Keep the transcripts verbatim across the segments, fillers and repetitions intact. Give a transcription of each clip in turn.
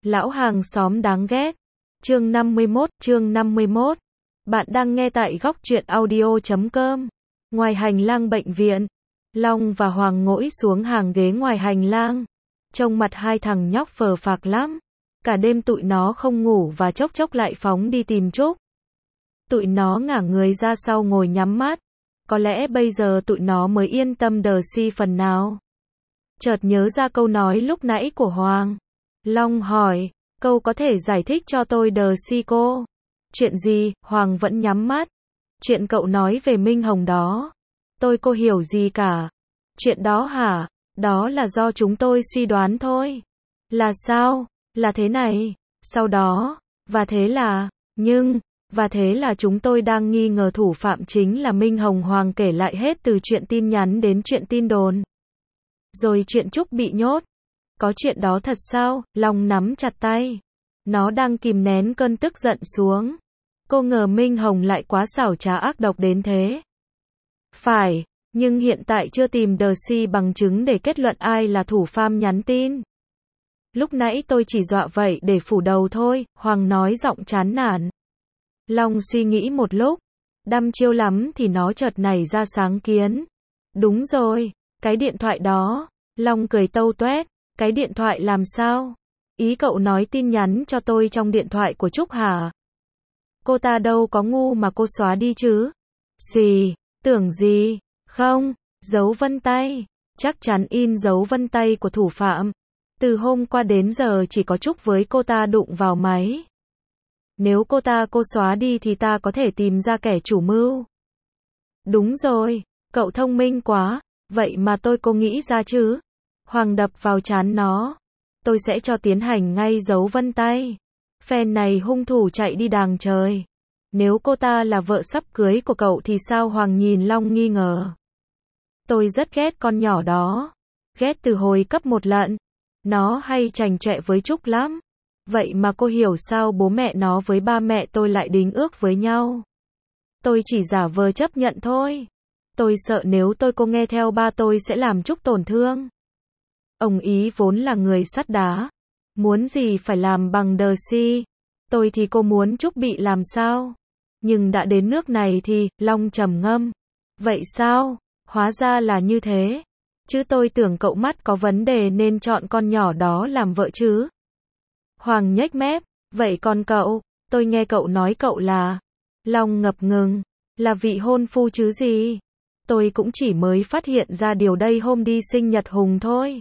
Lão hàng xóm đáng ghét. Chương năm mươi mốt, chương năm mươi mốt. Bạn đang nghe tại góc truyện audio chấm com. Ngoài hành lang bệnh viện, Long và Hoàng ngồi xuống hàng ghế ngoài hành lang. Trông mặt hai thằng nhóc phờ phạc lắm. Cả đêm tụi nó không ngủ và chốc chốc lại phóng đi tìm Trúc. Tụi nó ngả người ra sau ngồi nhắm mắt. Có lẽ bây giờ tụi nó mới yên tâm đờ si phần nào. Chợt nhớ ra câu nói lúc nãy của Hoàng. Long hỏi, câu có thể giải thích cho tôi đờ si cô? Chuyện gì? Hoàng vẫn nhắm mắt. Chuyện cậu nói về Minh Hồng đó. Tôi cô hiểu gì cả. Chuyện đó hả? Đó là do chúng tôi suy đoán thôi. Là sao? Là thế này. Sau đó, và thế là, nhưng, và thế là chúng tôi đang nghi ngờ thủ phạm chính là Minh Hồng. Hoàng kể lại hết từ chuyện tin nhắn đến chuyện tin đồn. Rồi chuyện Trúc bị nhốt. Có chuyện đó thật sao? Long nắm chặt tay. Nó đang kìm nén cơn tức giận xuống. Cô ngờ Minh Hồng lại quá xảo trá ác độc đến thế. Phải, nhưng hiện tại chưa tìm đờ si bằng chứng để kết luận ai là thủ phạm nhắn tin. Lúc nãy tôi chỉ dọa vậy để phủ đầu thôi, Hoàng nói giọng chán nản. Long suy nghĩ một lúc. Đăm chiêu lắm thì nó chợt nảy ra sáng kiến. Đúng rồi, cái điện thoại đó. Long cười tâu tuét. Cái điện thoại làm sao? Ý cậu nói tin nhắn cho tôi trong điện thoại của Trúc hả? Cô ta đâu có ngu mà cô xóa đi chứ? Gì? Tưởng gì? Không, dấu vân tay. Chắc chắn in dấu vân tay của thủ phạm. Từ hôm qua đến giờ chỉ có Trúc với cô ta đụng vào máy. Nếu cô ta cô xóa đi thì ta có thể tìm ra kẻ chủ mưu. Đúng rồi, cậu thông minh quá. Vậy mà tôi cô nghĩ ra chứ? Hoàng đập vào trán nó. Tôi sẽ cho tiến hành ngay dấu vân tay. Phen này hung thủ chạy đi đàng trời. Nếu cô ta là vợ sắp cưới của cậu thì sao? Hoàng nhìn Long nghi ngờ. Tôi rất ghét con nhỏ đó. Ghét từ hồi cấp một lận. Nó hay chành chọe với Trúc lắm. Vậy mà cô hiểu sao bố mẹ nó với ba mẹ tôi lại đính ước với nhau. Tôi chỉ giả vờ chấp nhận thôi. Tôi sợ nếu tôi cô nghe theo ba tôi sẽ làm Trúc tổn thương. Ông ý vốn là người sắt đá. Muốn gì phải làm bằng đờ si. Tôi thì cô muốn Trúc bị làm sao? Nhưng đã đến nước này thì, Long trầm ngâm. Vậy sao? Hóa ra là như thế. Chứ tôi tưởng cậu mắt có vấn đề nên chọn con nhỏ đó làm vợ chứ. Hoàng nhếch mép. Vậy còn cậu? Tôi nghe cậu nói cậu là... Long ngập ngừng. Là vị hôn phu chứ gì? Tôi cũng chỉ mới phát hiện ra điều đây hôm đi sinh nhật Hùng thôi.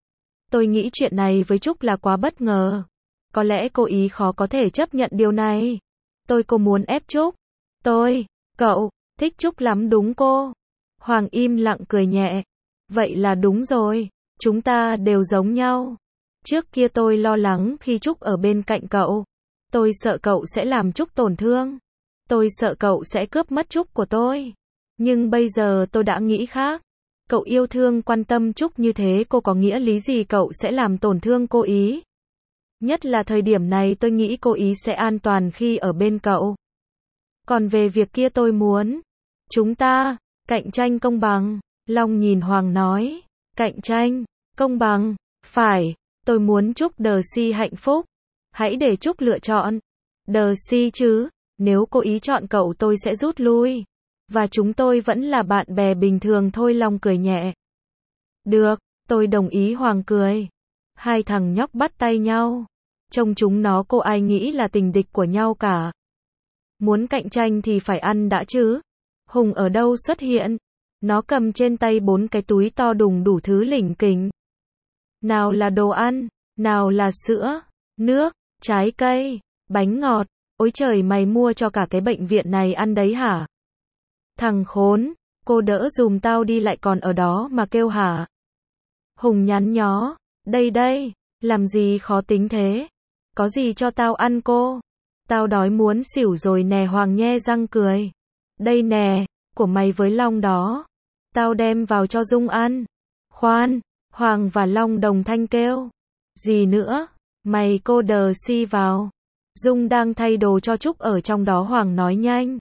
Tôi nghĩ chuyện này với Trúc là quá bất ngờ. Có lẽ cô ý khó có thể chấp nhận điều này. Tôi cô muốn ép Trúc. Tôi, cậu, thích Trúc lắm đúng cô? Hoàng im lặng cười nhẹ. Vậy là đúng rồi. Chúng ta đều giống nhau. Trước kia tôi lo lắng khi Trúc ở bên cạnh cậu. Tôi sợ cậu sẽ làm Trúc tổn thương. Tôi sợ cậu sẽ cướp mất Trúc của tôi. Nhưng bây giờ tôi đã nghĩ khác. Cậu yêu thương quan tâm Trúc như thế cô có nghĩa lý gì cậu sẽ làm tổn thương cô ý? Nhất là thời điểm này tôi nghĩ cô ý sẽ an toàn khi ở bên cậu. Còn về việc kia tôi muốn. Chúng ta, cạnh tranh công bằng. Long nhìn Hoàng nói. Cạnh tranh, công bằng. Phải, tôi muốn Trúc đờ si hạnh phúc. Hãy để Trúc lựa chọn. Đờ si chứ, nếu cô ý chọn cậu tôi sẽ rút lui. Và chúng tôi vẫn là bạn bè bình thường thôi. Long cười nhẹ. Được, tôi đồng ý. Hoàng cười. Hai thằng nhóc bắt tay nhau. Trông chúng nó cô ai nghĩ là tình địch của nhau cả. Muốn cạnh tranh thì phải ăn đã chứ. Hùng ở đâu xuất hiện? Nó cầm trên tay bốn cái túi to đùng đủ thứ lỉnh kỉnh. Nào là đồ ăn, nào là sữa, nước, trái cây, bánh ngọt. Ôi trời, mày mua cho cả cái bệnh viện này ăn đấy hả? Thằng khốn, cô đỡ dùm tao đi lại còn ở đó mà kêu hả? Hùng nhắn nhó, đây đây, làm gì khó tính thế? Có gì cho tao ăn cô? Tao đói muốn xỉu rồi nè. Hoàng nhe răng cười. Đây nè, của mày với Long đó. Tao đem vào cho Dung ăn. Khoan, Hoàng và Long đồng thanh kêu. Gì nữa? Mày cô đờ si vào. Dung đang thay đồ cho Trúc ở trong đó. Hoàng nói nhanh.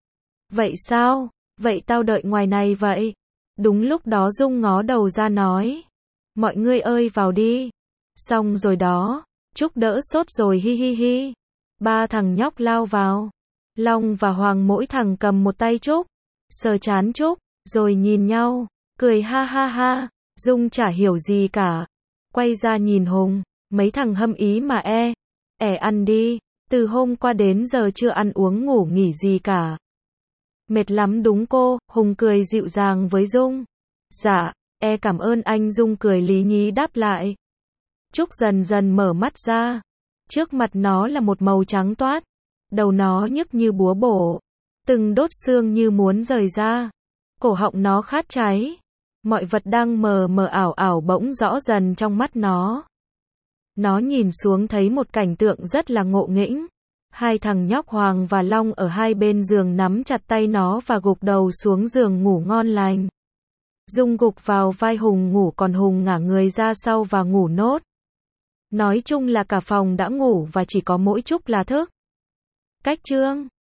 Vậy sao? Vậy tao đợi ngoài này vậy. Đúng lúc đó Dung ngó đầu ra nói. Mọi người ơi vào đi. Xong rồi đó. Trúc đỡ sốt rồi hi hi hi. Ba thằng nhóc lao vào. Long và Hoàng mỗi thằng cầm một tay Trúc, sờ chán Trúc, rồi nhìn nhau, cười ha ha ha. Dung chả hiểu gì cả. Quay ra nhìn Hùng, mấy thằng hâm ý mà e. ẻ ăn đi, từ hôm qua đến giờ chưa ăn uống ngủ nghỉ gì cả. Mệt lắm đúng cô, Hùng cười dịu dàng với Dung. Dạ, e cảm ơn anh. Dung cười lý nhí đáp lại. Trúc dần dần mở mắt ra. Trước mặt nó là một màu trắng toát. Đầu nó nhức như búa bổ. Từng đốt xương như muốn rời ra. Cổ họng nó khát cháy. Mọi vật đang mờ mờ ảo ảo bỗng rõ dần trong mắt nó. Nó nhìn xuống thấy một cảnh tượng rất là ngộ nghĩnh. Hai thằng nhóc Hoàng và Long ở hai bên giường nắm chặt tay nó và gục đầu xuống giường ngủ ngon lành. Dung gục vào vai Hùng ngủ, còn Hùng ngả người ra sau và ngủ nốt. Nói chung là cả phòng đã ngủ và chỉ có mỗi Trúc là thức. Cách chương